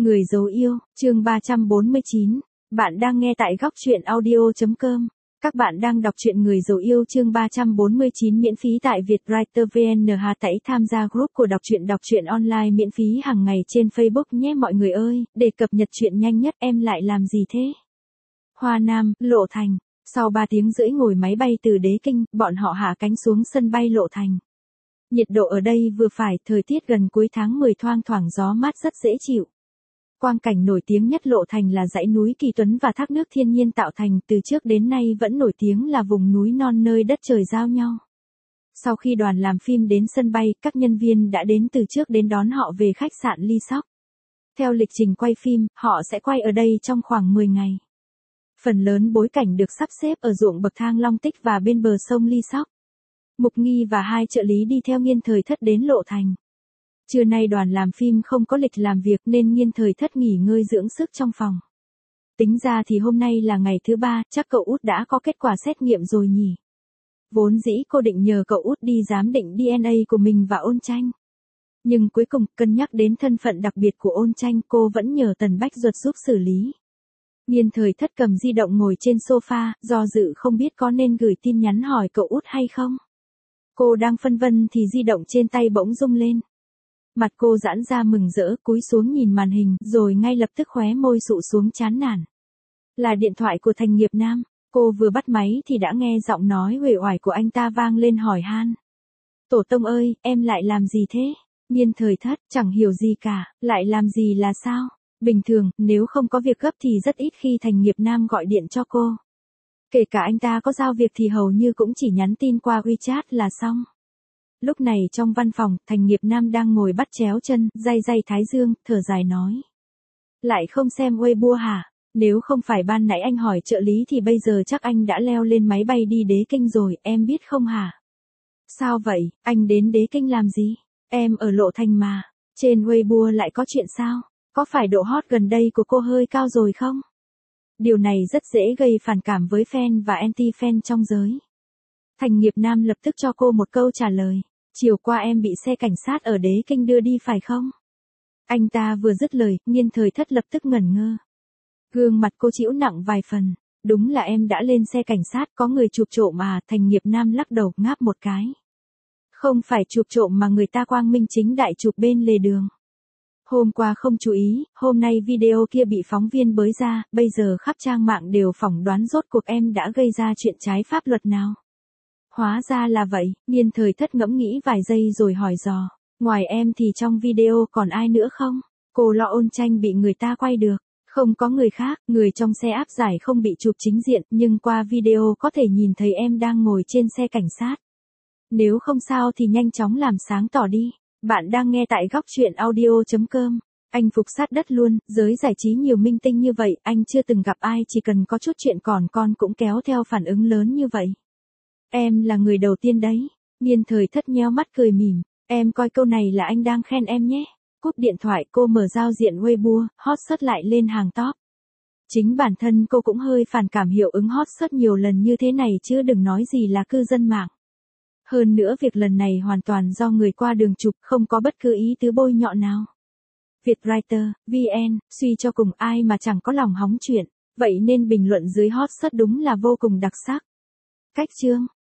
Người dấu yêu, chương 349. Bạn đang nghe tại góc truyện audio.com. Các bạn đang đọc truyện Người dấu yêu chương 349 miễn phí tại Vietwriter VN. Hãy tham gia group của đọc truyện online miễn phí hàng ngày trên Facebook nhé mọi người ơi, để cập nhật truyện nhanh nhất. Em lại làm gì thế? Hoa Nam, Lộ Thành. Sau 3 tiếng rưỡi ngồi máy bay từ Đế Kinh, bọn họ hạ cánh xuống sân bay Lộ Thành. Nhiệt độ ở đây vừa phải, thời tiết gần cuối tháng 10 thoang thoảng gió mát rất dễ chịu. Quang cảnh nổi tiếng nhất Lộ Thành là dãy núi Kỳ Tuấn và thác nước thiên nhiên tạo thành, từ trước đến nay vẫn nổi tiếng là vùng núi non nơi đất trời giao nhau. Sau khi đoàn làm phim đến sân bay, các nhân viên đã đến từ trước đến đón họ về khách sạn Ly Sóc. Theo lịch trình quay phim, họ sẽ quay ở đây trong khoảng 10 ngày. Phần lớn bối cảnh được sắp xếp ở ruộng bậc thang Long Tích và bên bờ sông Ly Sóc. Mục Nghi và 2 trợ lý đi theo Nghiên Thời Thất đến Lộ Thành. Trưa nay đoàn làm phim không có lịch làm việc nên Nghiên Thời Thất nghỉ ngơi dưỡng sức trong phòng. Tính ra thì hôm nay là ngày thứ 3, chắc cậu út đã có kết quả xét nghiệm rồi nhỉ. Vốn dĩ cô định nhờ cậu út đi giám định DNA của mình và Ôn Tranh. Nhưng cuối cùng, cân nhắc đến thân phận đặc biệt của Ôn Tranh, cô vẫn nhờ Tần Bách Duật giúp xử lý. Nghiên Thời Thất cầm di động ngồi trên sofa, do dự không biết có nên gửi tin nhắn hỏi cậu út hay không. Cô đang phân vân thì di động trên tay bỗng rung lên. Mặt cô giãn ra mừng rỡ, cúi xuống nhìn màn hình, rồi ngay lập tức khóe môi sụ xuống chán nản. Là điện thoại của Thành Nghiệp Nam. Cô vừa bắt máy thì đã nghe giọng nói uể oải của anh ta vang lên hỏi han. Tổ tông ơi, em lại làm gì thế? Nghiên Thời Thất, chẳng hiểu gì cả, lại làm gì là sao? Bình thường, nếu không có việc gấp thì rất ít khi Thành Nghiệp Nam gọi điện cho cô. Kể cả anh ta có giao việc thì hầu như cũng chỉ nhắn tin qua WeChat là xong. Lúc này trong văn phòng, Thành Nghiệp Nam đang ngồi bắt chéo chân, day thái dương, thở dài nói. Lại không xem Weibo hả? Nếu không phải ban nãy anh hỏi trợ lý thì bây giờ chắc anh đã leo lên máy bay đi Đế Kinh rồi, em biết không hả? Sao vậy, anh đến Đế Kinh làm gì? Em ở Lộ Thành mà. Trên Weibo lại có chuyện sao? Có phải độ hot gần đây của cô hơi cao rồi không? Điều này rất dễ gây phản cảm với fan và anti-fan trong giới. Thành Nghiệp Nam lập tức cho cô một câu trả lời. Chiều qua em bị xe cảnh sát ở Đế Kinh đưa đi phải không? Anh ta vừa dứt lời, Nghiên Thời Thất lập tức ngẩn ngơ. Gương mặt cô chịu nặng vài phần. Đúng là em đã lên xe cảnh sát, có người chụp trộm à? Thành Nghiệp Nam lắc đầu, ngáp một cái. Không phải chụp trộm mà người ta quang minh chính đại chụp bên lề đường. Hôm qua không chú ý, hôm nay video kia bị phóng viên bới ra, bây giờ khắp trang mạng đều phỏng đoán rốt cuộc em đã gây ra chuyện trái pháp luật nào. Hóa ra là vậy, Nghiên Thời Thất ngẫm nghĩ vài giây rồi hỏi dò. Ngoài em thì trong video còn ai nữa không? Cô lo Ôn Tranh bị người ta quay được. Không có người khác, người trong xe áp giải không bị chụp chính diện, nhưng qua video có thể nhìn thấy em đang ngồi trên xe cảnh sát. Nếu không sao thì nhanh chóng làm sáng tỏ đi. Bạn đang nghe tại góc truyện audio.com. Anh phục sát đất luôn, giới giải trí nhiều minh tinh như vậy, anh chưa từng gặp ai chỉ cần có chút chuyện còn con cũng kéo theo phản ứng lớn như vậy. Em là người đầu tiên đấy. Nghiên Thời Thất nhéo mắt cười mỉm. Em coi câu này là anh đang khen em nhé. Cúp điện thoại cô mở giao diện Weibo, hot search lại lên hàng top. Chính bản thân cô cũng hơi phản cảm hiệu ứng hot search nhiều lần như thế này chứ đừng nói gì là cư dân mạng. Hơn nữa việc lần này hoàn toàn do người qua đường chụp, không có bất cứ ý tứ bôi nhọ nào. Vietwriter, VN, suy cho cùng ai mà chẳng có lòng hóng chuyện, vậy nên bình luận dưới hot search đúng là vô cùng đặc sắc. Cách chương.